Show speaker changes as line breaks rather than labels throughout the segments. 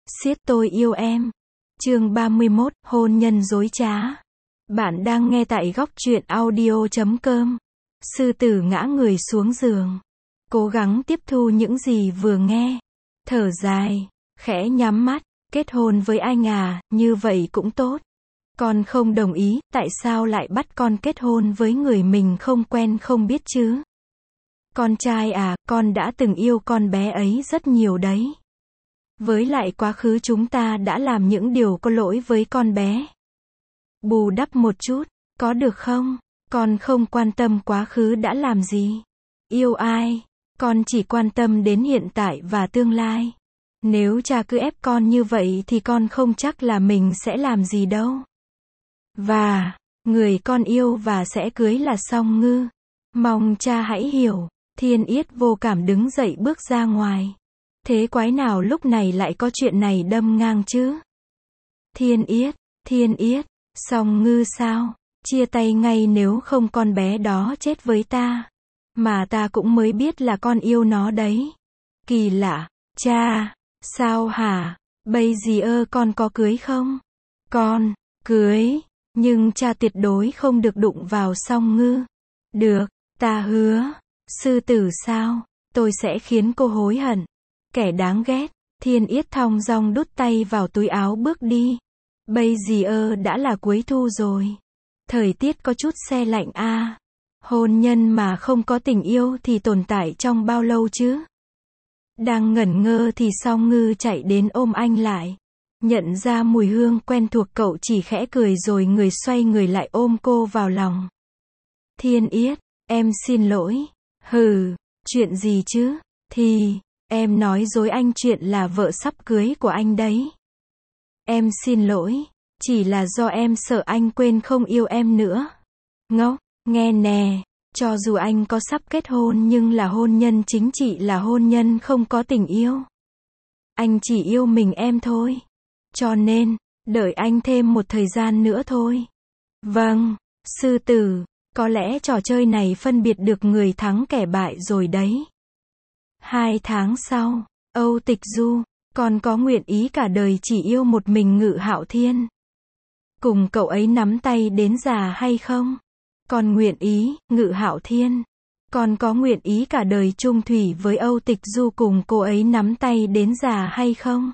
Siết tôi yêu em. Chương 31, hôn nhân dối trá. Bạn đang nghe tại góc truyện audio.com. Sư tử ngã người xuống giường. Cố gắng tiếp thu những gì vừa nghe. Thở dài, khẽ nhắm mắt. Kết hôn với anh à, như vậy cũng tốt. Con không đồng ý, tại sao lại bắt con kết hôn với người mình không quen không biết chứ? Con trai à, con đã từng yêu con bé ấy rất nhiều đấy. Với lại quá khứ chúng ta đã làm những điều có lỗi với con bé. Bù đắp một chút, có được không? Con không quan tâm quá khứ đã làm gì. Yêu ai? Con chỉ quan tâm đến hiện tại và tương lai. Nếu cha cứ ép con như vậy thì con không chắc là mình sẽ làm gì đâu. Và, người con yêu và sẽ cưới là Song Ngư. Mong cha hãy hiểu. Thiên Yết vô cảm đứng dậy bước ra ngoài. Thế quái nào lúc này lại có chuyện này đâm ngang chứ? Thiên Yết, Song Ngư sao? Chia tay ngay nếu không con bé đó chết với ta. Mà ta cũng mới biết là con yêu nó đấy. Kỳ lạ, cha, sao hả? Bây giờ con có cưới không? Con, cưới, nhưng cha tuyệt đối không được đụng vào Song Ngư. Được, ta hứa. Sư tử sao? Tôi sẽ khiến cô hối hận. Kẻ đáng ghét. Thiên Yết thong dong đút tay vào túi áo bước đi. Bây giờ đã là cuối thu rồi. Thời tiết có chút se lạnh a. Hôn nhân mà không có tình yêu thì tồn tại trong bao lâu chứ? Đang ngẩn ngơ thì Song Ngư chạy đến ôm anh lại. Nhận ra mùi hương quen thuộc cậu chỉ khẽ cười rồi người xoay người lại ôm cô vào lòng. Thiên Yết, em xin lỗi. Hừ, chuyện gì chứ? Thì, em nói dối anh chuyện là vợ sắp cưới của anh đấy. Em xin lỗi, chỉ là do em sợ anh quên không yêu em nữa. Ngốc, nghe nè, cho dù anh có sắp kết hôn nhưng là hôn nhân chính trị là hôn nhân không có tình yêu. Anh chỉ yêu mình em thôi. Cho nên, đợi anh thêm một thời gian nữa thôi. Vâng, sư tử, có lẽ trò chơi này phân biệt được người thắng kẻ bại rồi đấy. 2 tháng sau, Âu Tịch Du, con có nguyện ý cả đời chỉ yêu một mình Ngự Hạo Thiên? Cùng cậu ấy nắm tay đến già hay không? Con nguyện ý, Ngự Hạo Thiên. Con có nguyện ý cả đời chung thủy với Âu Tịch Du cùng cô ấy nắm tay đến già hay không?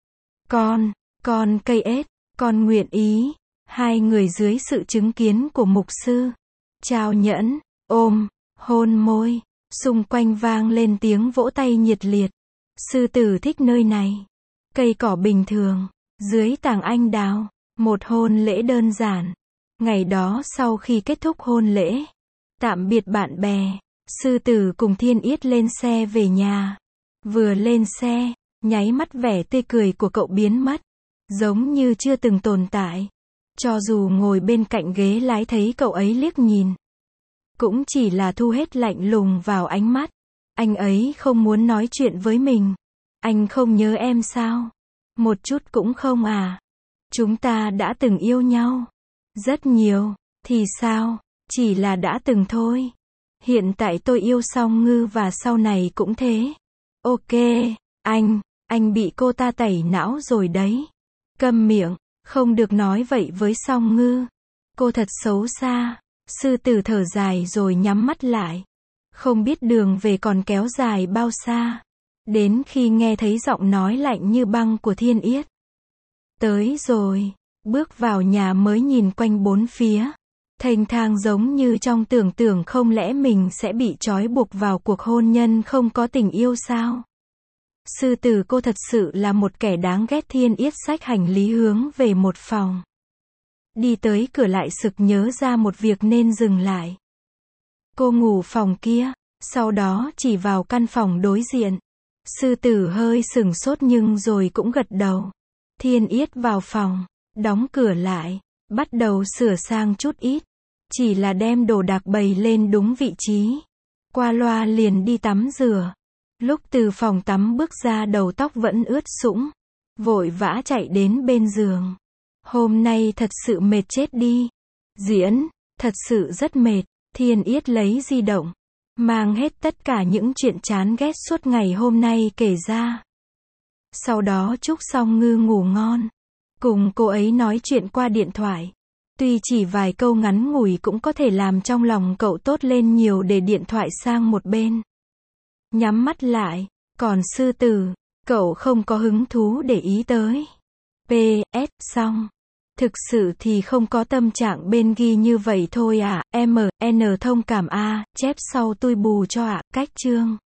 Con cây ếch, con nguyện ý. Hai người dưới sự chứng kiến của mục sư. Trao nhẫn, ôm, hôn môi. Xung quanh vang lên tiếng vỗ tay nhiệt liệt. Sư tử thích nơi này. Cây cỏ bình thường, dưới tàng anh đào, một hôn lễ đơn giản. Ngày đó sau khi kết thúc hôn lễ, tạm biệt bạn bè, sư tử cùng Thiên Yết lên xe về nhà. Vừa lên xe, nháy mắt vẻ tươi cười của cậu biến mất, giống như chưa từng tồn tại. Cho dù ngồi bên cạnh ghế lái thấy cậu ấy liếc nhìn, cũng chỉ là thu hết lạnh lùng vào ánh mắt. Anh ấy không muốn nói chuyện với mình. Anh không nhớ em sao? Một chút cũng không à? Chúng ta đã từng yêu nhau. Rất nhiều. Thì sao? Chỉ là đã từng thôi. Hiện tại tôi yêu Song Ngư và sau này cũng thế. Ok, anh bị cô ta tẩy não rồi đấy. Câm miệng, không được nói vậy với Song Ngư. Cô thật xấu xa. Sư tử thở dài rồi nhắm mắt lại. Không biết đường về còn kéo dài bao xa. Đến khi nghe thấy giọng nói lạnh như băng của Thiên Yết. Tới rồi. Bước vào nhà mới nhìn quanh bốn phía. Thênh thang giống như trong tưởng tượng không lẽ mình sẽ bị trói buộc vào cuộc hôn nhân không có tình yêu sao? Sư tử cô thật sự là một kẻ đáng ghét. Thiên Yết xách hành lý hướng về một phòng. Đi tới cửa lại sực nhớ ra một việc nên dừng lại. Cô ngủ phòng kia, sau đó chỉ vào căn phòng đối diện. Sư tử hơi sửng sốt nhưng rồi cũng gật đầu. Thiên Yết vào phòng, đóng cửa lại, bắt đầu sửa sang chút ít. Chỉ là đem đồ đạc bày lên đúng vị trí. Qua loa liền đi tắm rửa. Lúc từ phòng tắm bước ra đầu tóc vẫn ướt sũng. Vội vã chạy đến bên giường. Hôm nay thật sự mệt chết đi. Diễn, thật sự rất mệt. Thiên Yết lấy di động, mang hết tất cả những chuyện chán ghét suốt ngày hôm nay kể ra. Sau đó chúc Song Ngư ngủ ngon. Cùng cô ấy nói chuyện qua điện thoại. Tuy chỉ vài câu ngắn ngủi cũng có thể làm trong lòng cậu tốt lên nhiều, để điện thoại sang một bên. Nhắm mắt lại. Còn sư tử, cậu không có hứng thú để ý tới. PS, xong. Thực sự thì không có tâm trạng bên ghi như vậy thôi ạ. MN thông cảm a, chép sau tôi bù cho ạ. Cách chương.